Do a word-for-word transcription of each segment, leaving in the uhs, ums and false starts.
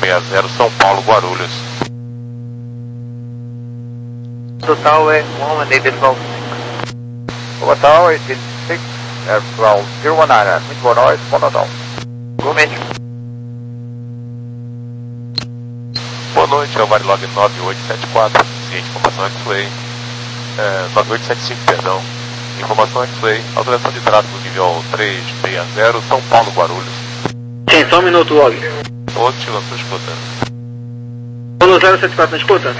sessenta, São Paulo, Guarulhos. Total é one eight twelve six. Total eight eight six, Air twelve zero one nine, muito boa noite, bom Natal. Igualmente. Boa noite, é o Marilog nove oito sete quatro, ciente, informação X-Way, é, nove oito sete cinco, perdão, informação X-Way, alteração de tráfego nível três seis zero, São Paulo, Guarulhos. Sim, só um minuto, log. Ótimo, estou escutando. No zero sete quatro, não escuta?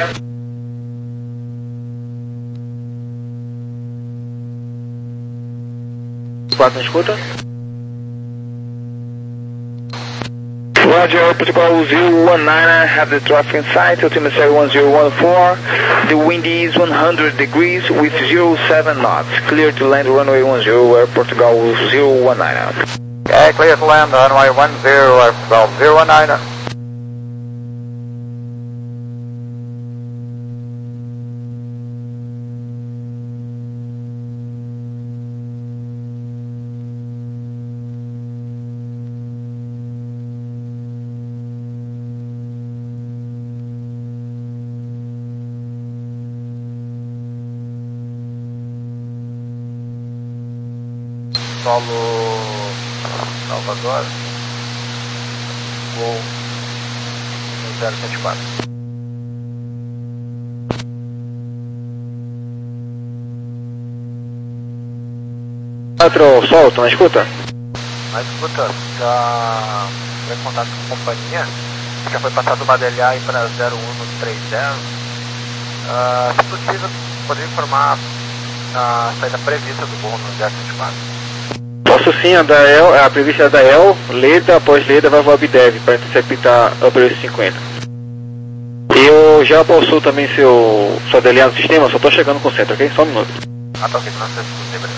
quatro, não escuta? Roger, Protocol zero one nine, have the traffic in sight, altimeter one zero one four, the wind is one hundred degrees with zero seven knots, clear to land runway one zero, Air Portugal zero one nine. Okay, clear to land runway one zero, Air Portugal zero one nine. Solo Salvador, voo zero sete quatro. quatro, solta, não escuta? Mas escuta, já foi em contato com a companhia, já foi passado uma D L A aí para zero um três zero. Uh, se possível, poderia informar a saída prevista do voo no zero sete quatro. Posso sim, a da E L, a prevista é da E L, Leda, após Leda vai voar Abdev para interceptar a Upper cinquenta. Eu já possuo também seu, sua D L A no sistema, só estou chegando com o centro, ok? Só um minuto. Ah, tá ok, não sei se você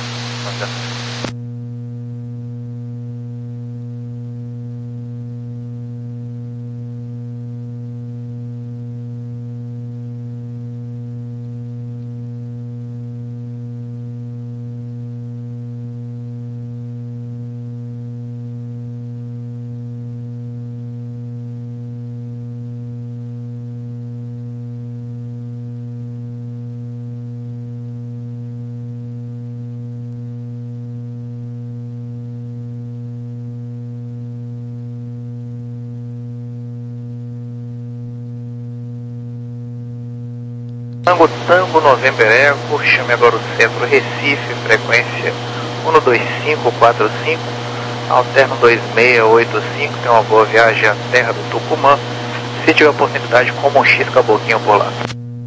Tango Tango November Eco, chame agora o centro Recife, frequência um dois cinco quatro cinco, alterno dois seis oito cinco, tem uma boa viagem à terra do Tucumã, se tiver oportunidade como um X Caboquinho por lá.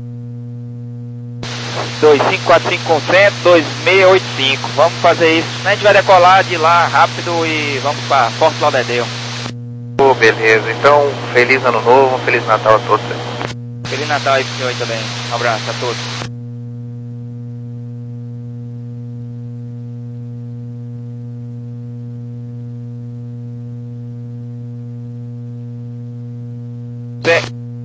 dois cinco quatro cinco com centro, dois seis oito cinco, vamos fazer isso, a gente vai decolar de lá rápido e vamos para Porto Lauderdale. Oh, beleza, então feliz ano novo, um feliz Natal a todos. Feliz Natal aí pro senhor aí também. Um abraço a todos. Zé.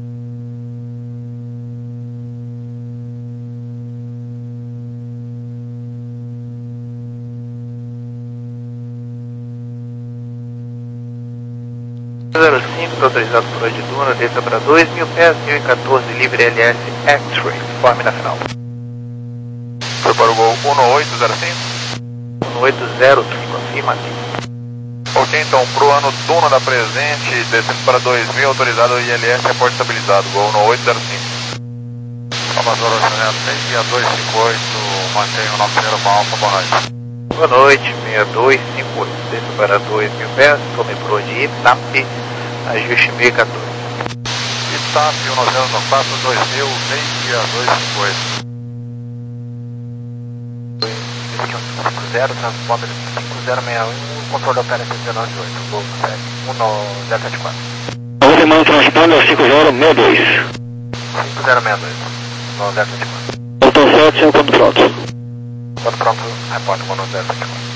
zero cinco, autorizado por hoje de Duna, desça para dois mil pés, mil e quatorze, livre L S X-Ray, informe na final. Foi para o gol um oito zero cinco? um oito zero cinco, afirmativo. Ok, então, para o ano Duna da presente, descendo para dois mil, autorizado I L S, reporte estabilizado, gol um oito zero cinco. Salvador, Oceano seis seis dois cinco oito, mantenha o nove zero Alfa, boa noite. Boa noite, seis dois cinco oito, desça para dois mil pés, tome por hoje Itap, ajuste mil e quatorze. Itap, um nove zero no passo, dois mil, seis dois cinco oito. cinco zero, transponder cinco zero seis um, controle opera cento e noventa e oito, gol um zero sete quatro. Você manda transponder cinco zero seis dois. cinco zero seis dois, um zero sete quatro. Botão sete, seu ponto pronto. Ponto pronto, repórter, um zero sete quatro.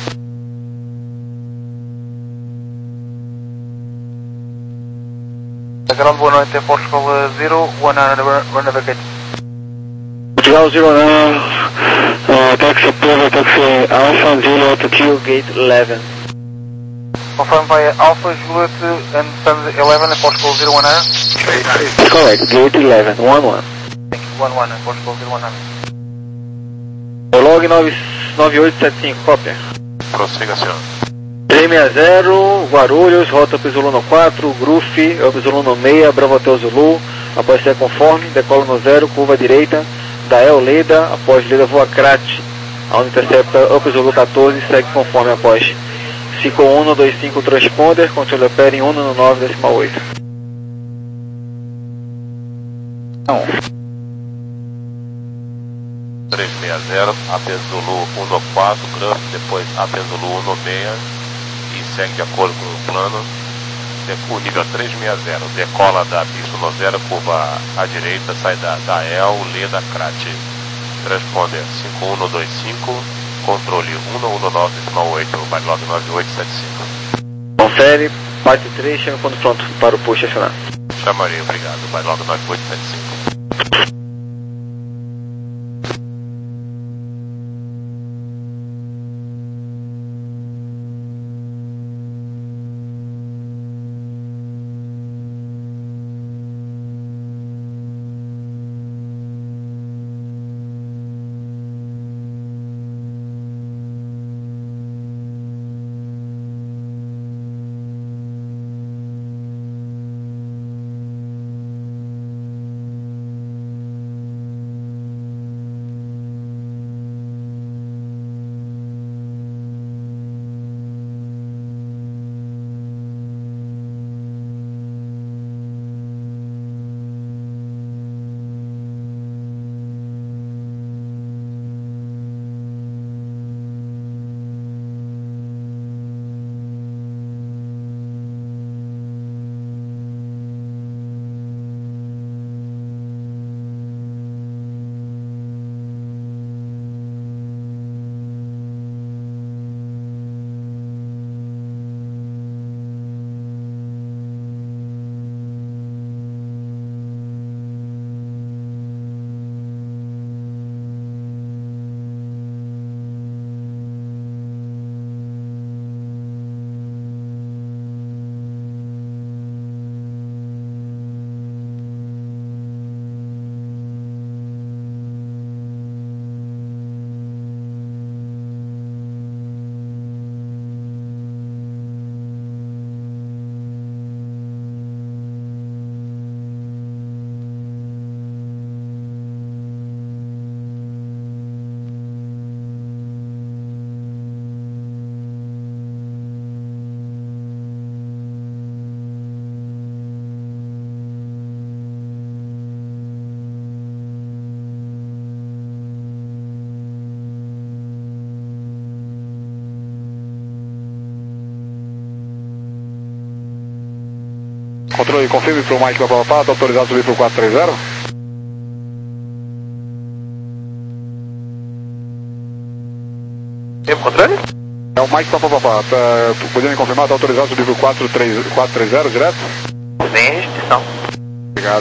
Ground boa noite, Portugal zero one nine, run navigate. Portugal zero nine, uh, taxi Pova, taxi Alpha, Zulu, altitude, gate eleven. Confirm via Alpha Juliet and Sun eleven and Portugal zero one nine. Correct, Juliet eleven, one one. Thank you, one one and Portugal zero one nine. Log nove oito sete cinco, cópia. Prossiga, senhor. três seis zero, Guarulhos, rota para Zulu no quatro, Gruff, Up Zulu no seis, Bravo Hotel Zulu, após ser conforme, decola no zero, curva direita, Dael Leda, após Leda voa Crat, onde intercepta Up Zulu quatorze, segue conforme após. cinco um dois cinco transponder, controle opera em um no nove decimal oito. Não. três seis zero, A P Zulu um no quatro, Gruff, depois A P Zulu um no seis e segue de acordo com o plano. O nível três seis zero, decola da pista no zero, curva à direita, sai da, da El, Leda, Crat. Transponder cinco um dois cinco, controle um no nove decimal oito, Bylog nove oito sete cinco. Confere, parte três, chama quando pronto para o push acionar. Chamarei, obrigado, Bylog nove oito sete cinco. Controle, confirme para o Mike Papapá, está autorizado a subir para o quatro três zero? Tempo controle? É o Mike Papapá, tá, podendo me confirmar, está autorizado a subir para o quatro três zero direto? Sem restrição. Obrigado.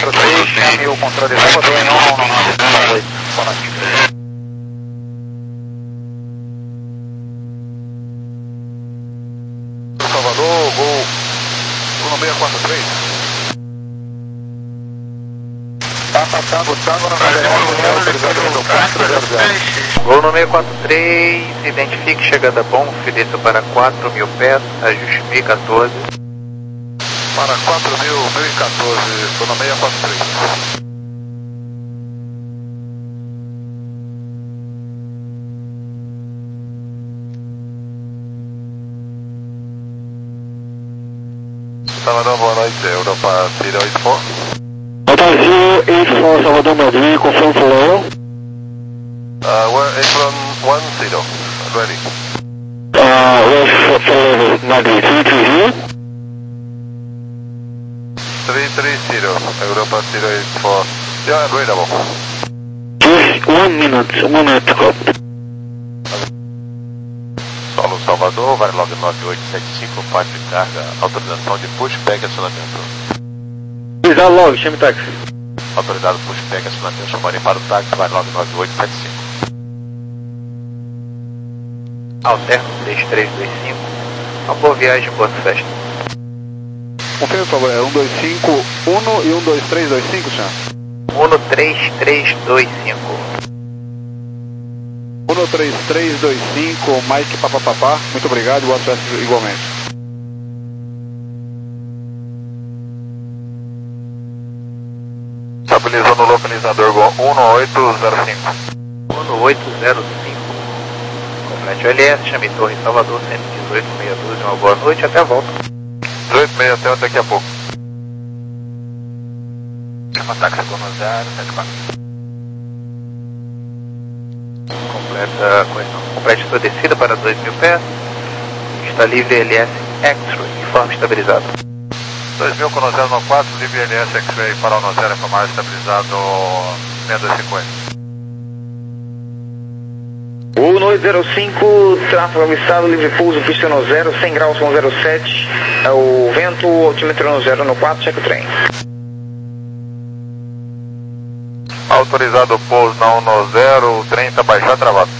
quatro três, chame o controle de Salvador em um nove oito. Boa noite. Salvador, gol Bruno seis quatro três. Tá passando o Tango na Gol no seis quatro três, identifique chegada bom, ofereça para quatro mil pés, ajuste mil e quatorze. Para quatro mil, mil e quatorze, Bruno seis quatro três. Salvador, boa noite, Europa zero eight four. Hotel zero eight four Salvador Madrid, confirm flow. Uh, we're Apron one zero, ready. Uh, West Salvador Madrid, three three zero. three three zero, Europa zero eight four. Yeah, available. Just one minute, one minute to go. Solo Salvador, vai log nove oito sete cinco, parte de carga, autorização de pushback acionamento. Please log, chame táxi. Autorizado pushback acionamento, chamarem para o táxi, vai log nove oito sete cinco. Alterno três três dois cinco. Uma boa viagem, boa festa. Confirma, por favor, é um dois cinco um e um dois três dois cinco, senhor? um três três dois cinco. um três três dois cinco, Mike Papapá, muito obrigado e boa festa igualmente. Estabilizou no localizador Gol um oito zero cinco. um oito zero cinco. Complete o L S, chame Torre Salvador cento e dezoito, meia dúzia, uma boa noite, até a volta. dezoito meia até daqui a pouco. Chama táxi Gol zero sete quatro. Completa, complete sua descida para dois mil pés. Está livre L S X-Ray, informe estabilizado. dois mil com zero nove quatro, livre L S X-Ray para o zero, informar estabilizado seis dois cinco zero. Um oito zero cinco, tráfego avistado, livre pouso, pista no zero, cem graus com zero sete, é o vento, altímetro no zero no quatro, check o trem. Autorizado o pouso na um no zero, o trem está baixado travado.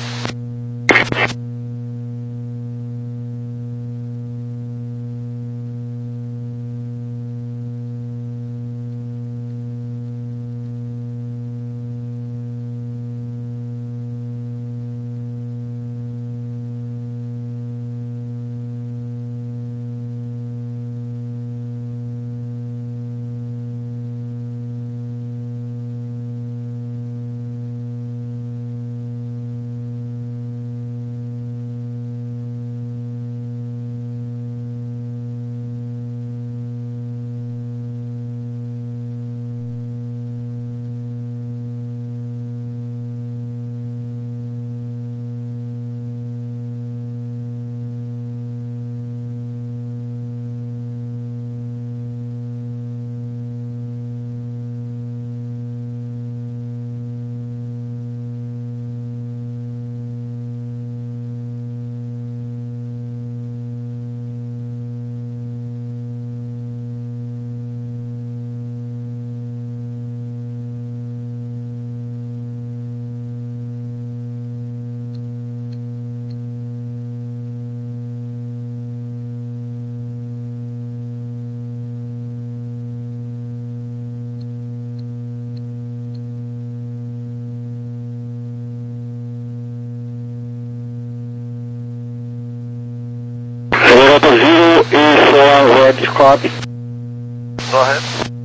zero eight four, red copy. Go ahead.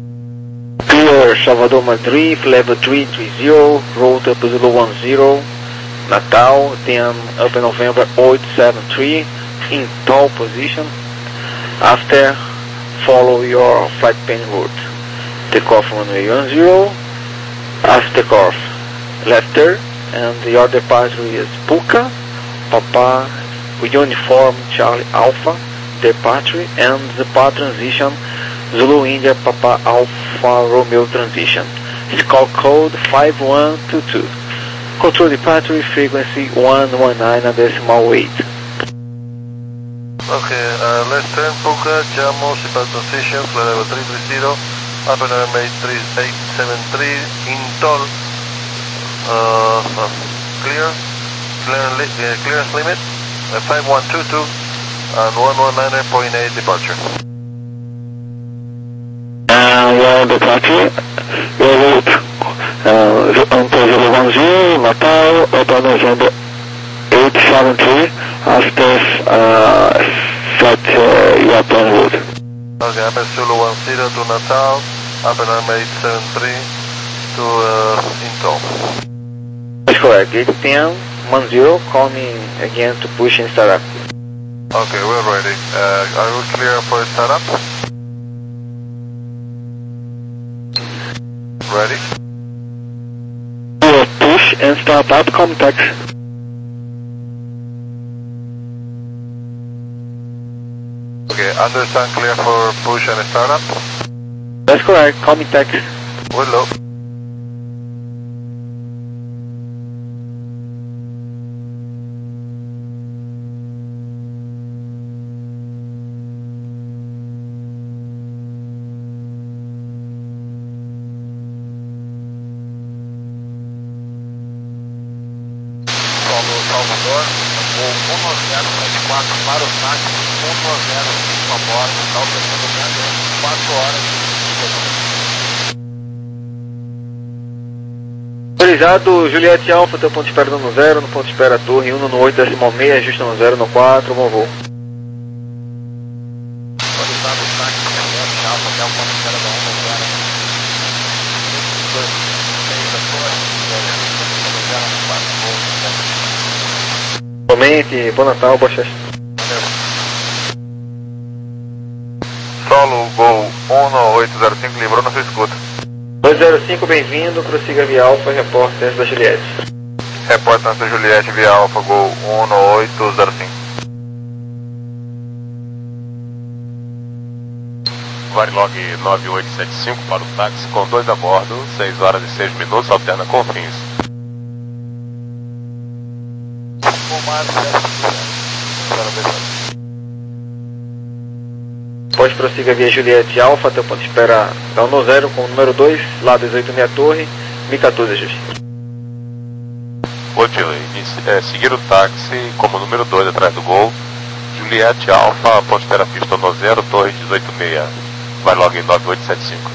Clear Salvador Madrid, level three three zero, route up zero one zero, Natal, then up in November eight seven three, in tall position. After, follow your flight plan route. Take off runway one zero, after takeoff, left turn, and your departure is Puka, Papa, Uniform Charlie Alpha, departure, and the power transition Zulu India Papa Alpha Romeo transition. It's called code five one two two. Control departure frequency one one nine decimal eight. Okay, uh, let's turn Puka, Jamo, Seatbelt transition, flight level three three zero, Upper runway three eight seven three, in toll, uh, uh, clear, clear li uh, clearance limit, uh, five one two two, and one one nine point eight departure. And well, departure, your route, uh, Anton zero one zero, Natal, Upper November eight seven three, after uh, flight uh, Japan route. Okay, Upper Zulu one zero to Natal, Upper runway eight seven three to uh, Intel. That's correct, eight ten, one zero, call me again to push and start up. Okay, we're ready. Uh, are we clear for startup? Ready? We'll push and start up, contact. Okay, understand, clear for push and startup? That's correct, call me text. We're low. Salvador, voo um nove zero sete quatro para o táxi, um nove zero cinco a bordo, está operando até quatro horas de Autorizado, Juliette Alfa, teu ponto de espera no zero, no ponto de espera torre um no oito decimal seis, ajusta no zero no quatro, bom voo. Autorizado o táxi, Juliette Alfa, até o ponto de espera da um no zero, seis da torre, ajusta no zero no quatro, voo. Somente, bom Natal, boa festa. Solo Gol um nove oito zero cinco, livrou na sua escuta. dois zero cinco, bem-vindo, prossiga via Alfa, repórter da Juliette. Repórter da Juliette via Alfa, Gol um nove oito zero cinco. Varilog nove oito sete cinco para o táxi com dois a bordo, seis horas e seis minutos, alterna com fins. Pode prossiga via Juliette Alfa, teu ponto de espera da um no zero com o número dois, lá dezoito meia torre, M quatorze ajuste. Útil, é, seguir o táxi como número dois atrás do Gol, Juliette Alfa, ponto de espera pista no zero, torre dezoito meia, Varilog nove oito sete cinco.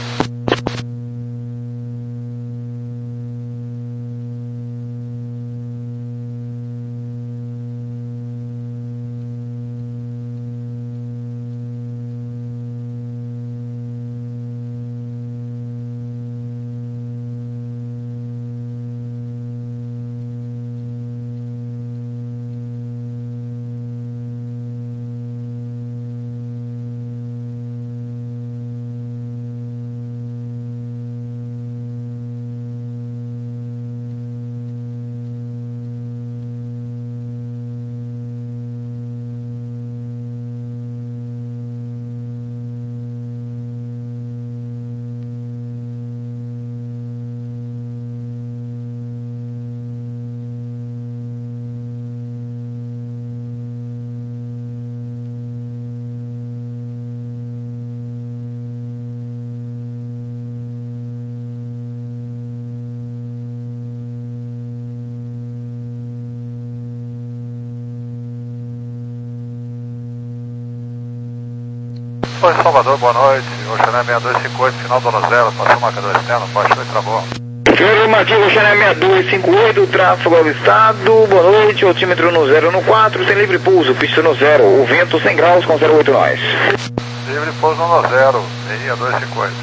Oi, Salvador, boa noite. Oxané seis dois cinco oito, final do zero, passou marcador externo, baixou e travou. Afirmativo, Oxané seis dois cinco oito, tráfego ao estado, boa noite, altímetro no zero no quatro, sem livre pouso, pista no zero, o vento cem graus com zero oito nós. Livre pouso no zero, seis dois cinco oito.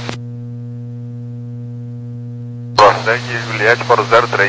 Procede de Juliette para o zero três.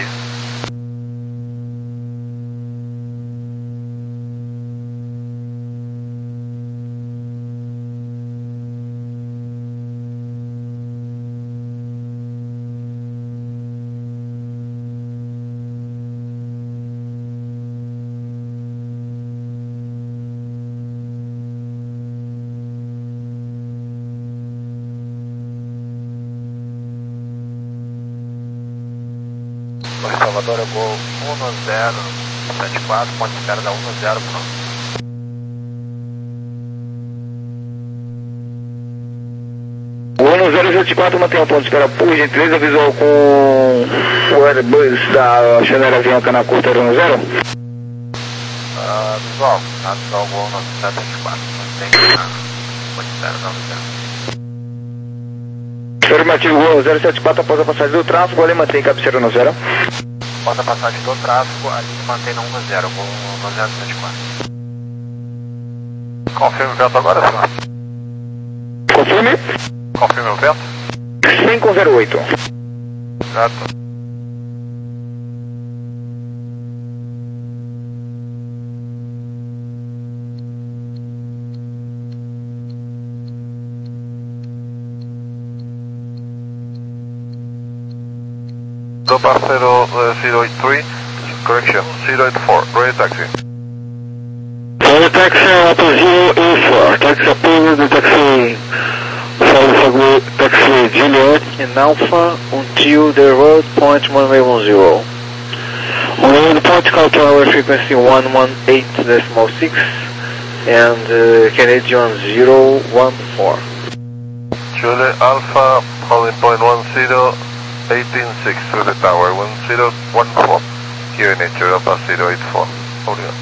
Salvador, eu vou um zero sete quatro, ponte de espera da um zero, um zero sete quatro, mantenha o ponto de espera por gentileza, visual com o Airbus da Chanel Avião Cana Curta zero zero. Uh, visual, visual voo no sete quatro, mantém a ponto de espera zero zero. Afirmativo, voo zero sete quatro, após a passagem do tráfego, ali mantém cabeceira no zero. Após a passagem do tráfego, ali mantém no um zero, voo no zero sete quatro. Confirme o vento agora, senhor. Confirme. Confirme o vento. cinco zero oito. Certo. Do parceiro uh, zero eight three, correction, zero eight four, ready taxi. Ready taxi up to zero eight four, taxi approved, the taxi, follow taxi Juliet in Alpha until the road point one one one zero. On the road point, call tower frequency one one eight point six and uh, Canadian zero one four. Juliet Alpha, holding point one zero. eighteen six to the tower, one zero one four, here in Europa zero eight four, holding up.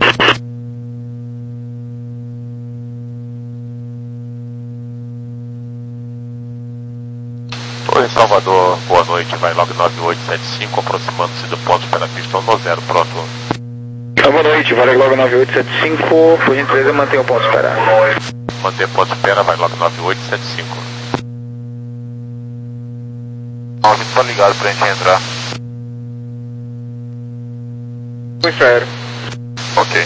Oi, Salvador, boa noite, vai log nove oito sete cinco, aproximando-se do ponto pela pista um zero, pronto. Boa noite, vai log nove oito sete cinco, por gentileza mantenha o ponto de espera. Manter ponto de espera, vai log nove oito sete cinco. Ó, tá ligado pra gente entrar. Inferno. Ok.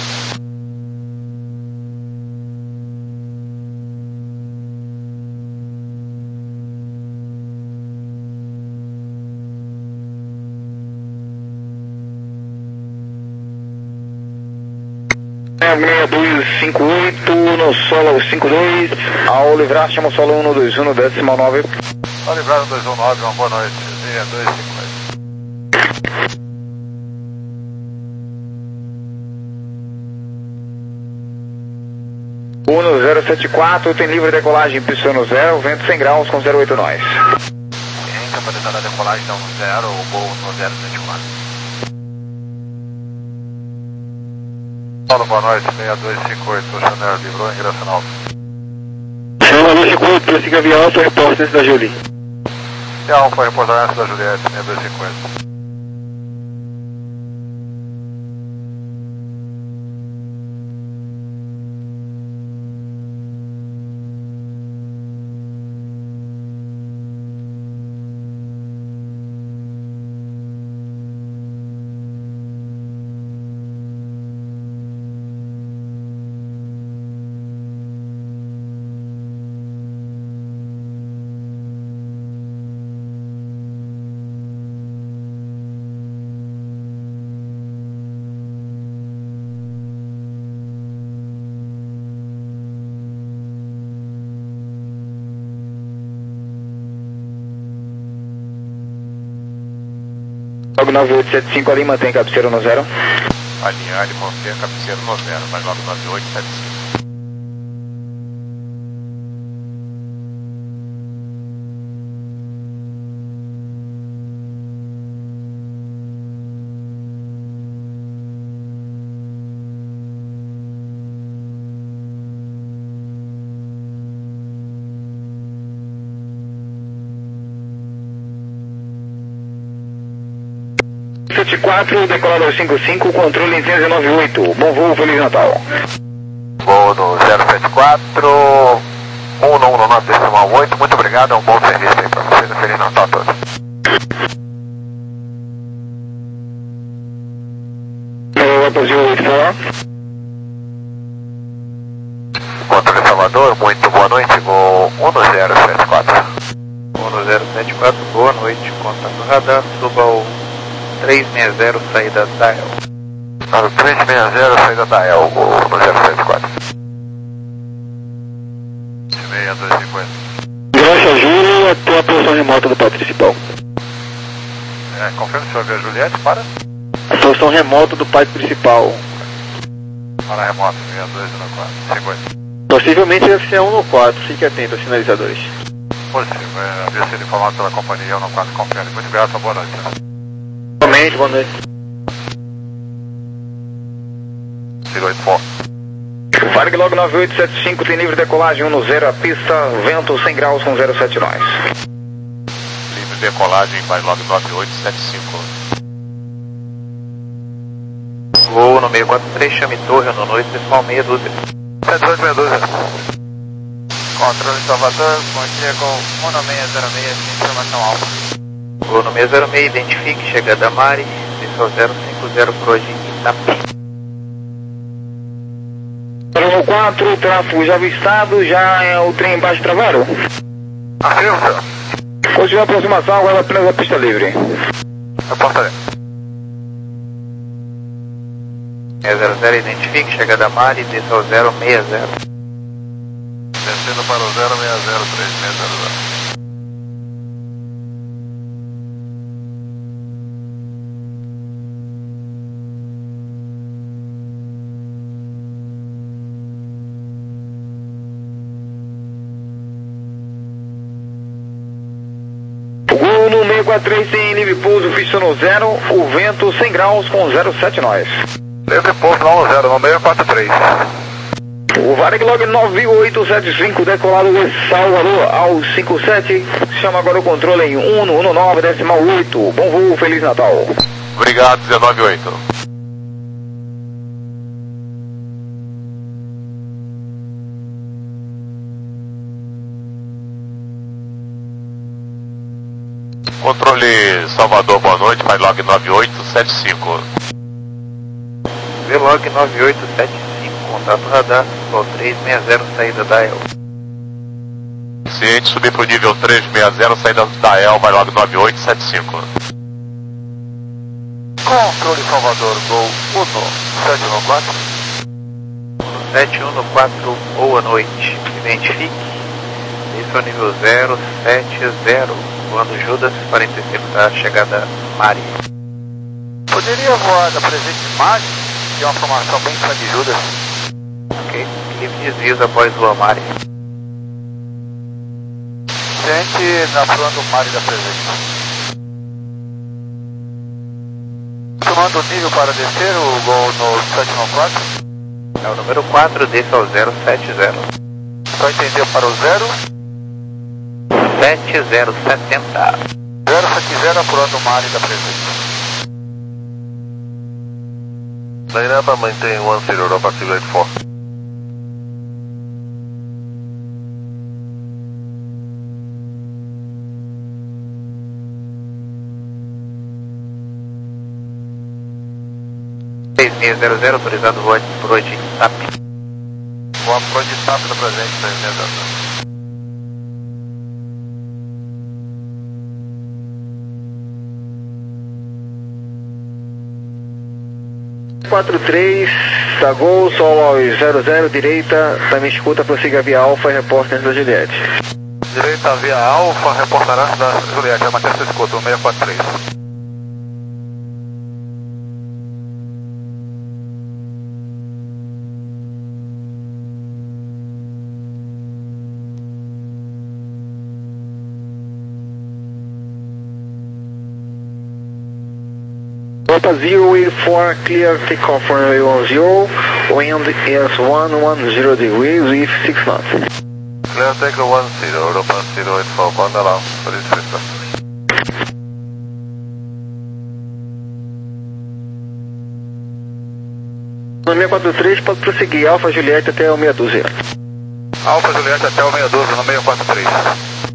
seis dois cinco oito no solo cinco dois, ao livrar chama o solo um dois um no decimal nove. Ao livrar no dois um nove, uma boa noite, seis dois cinco oito. um zero sete quatro, tem livre decolagem, pista no zero, vento cem graus com zero oito nós. Tem capacidade da decolagem da um zero, o voo no zero sete quatro. Paulo, boa noite, seis dois cinco oito, o Chanel livrou ingresso na alta. Chanel dois cinco oito, prossiga via alta, repórter da Julie. E a Alfa, reportagem da Juliette, seis dois cinco oito. Log nove oito sete cinco ali, mantém cabeceira no zero. Alinhar e manter a cabeceira no zero, vai log nove oito sete cinco. sete quatro, decolador cinco cinco, controle treze nove oito. Bom voo, Feliz Natal. Voo do zero sete quatro, um no um no nove decimal oito, muito obrigado, é um bom serviço aí pra vocês, Feliz Natal a todos. Europa zero oito quatro. Controle Salvador, muito boa noite, voo um no zero sete quatro. um no zero sete quatro, boa noite, contato radar, suba o três seis zero, saída da E L. três seis zero, saída da E L, voo no zero sete quatro. seis dois cinco oito. Graças, Júlio, até a posição remota do pátio principal. É, confirma se eu ver a Juliette, para. A posição remota do pátio principal. Para a remota, seis dois um quatro, cinco oito. Possivelmente deve ser um no quatro, fique atento aos sinalizadores. Positivo, é, havia sido informado pela companhia um quatro confere. Muito grato, boa noite. Realmente, boa noite. Zero oito four. Varg Log nove oito sete cinco tem livre decolagem um no zero a pista, vento cem graus com zero sete nós. Livre decolagem, vai log nove oito sete cinco. Gol no meio quatro três, chame torre, no noite, pessoal meia dúzia. sete oito meia dúzia. Controle Salvador, bom dia, Gol um seis zero seis, informação alfa. Gol no meio zero seis, identifique, chegada Mari, pessoal zero cinco zero, Proje Itapi. No quatro, tráfego já avistado, já é o trem embaixo travado. Afirmo, senhor. Continua a aproximação, agora apenas a pista livre. Eu posso saber. zero zero, identifique, chegada Mari, pessoal zero seis zero. Descendo para o zero seis zero três seis zero zero. Gol no meio quatro três tem livre pouso, pista no zero, o vento cem graus com zero sete nós. Livre pouso no zero, no meio quatro três. O Varg Log nove oito sete cinco decolado de Salvador ao cinco sete, chama agora o controle em um no nove decimal oito. Bom voo, Feliz Natal. Obrigado, dezenove oito. Controle Salvador, boa noite, vai log nove oito sete cinco. V-Log nove oito sete cinco, contato radar, Sol três seis zero, saída da E L. Ciente, subir para o nível três seis zero, saída da E L, vai log nove oito sete cinco. Controle Salvador, Gol um sete um quatro. sete um quatro, boa noite. Identifique. Esse é o nível zero sete zero. Voando Judas, quarenta e cinco da chegada Mari. Poderia voar da presente Mari? Que é uma formação bem fã de Judas. Ok. Livre desvios após voar Mari. Gente, na voando Mari da presente. Tomando o nível para descer, o Gol no sete um quatro. É o número quatro, desça ao zero sete zero. Só entendeu para o zero? sete zero setenta. zero sete zero, apurando o Mari da presente. Dainapa mantém um zero Europa Zero oito quatro. seis seis zero zero, autorizado voar por hoje em TAP. Voa por hoje em TAP da presente, seis seis zero zero. quatro três, tá Gol, Sol aos zero zero, direita, também escuta, prossiga via Alfa e repórter da Juliette. Direita via Alfa, reportará da Juliette, a Matheus escuta, seis quatro três. Delta zero eight four, clear takeoff for runway one zero, wind is one ten degrees with six knots. Clear take one zero, Europa Zero oito four, banda lá, por isso. No seis quatro três pode prosseguir, Alfa Juliette até o meia dúzia. Alfa Juliette até o meia dúzia, no seis quatro três.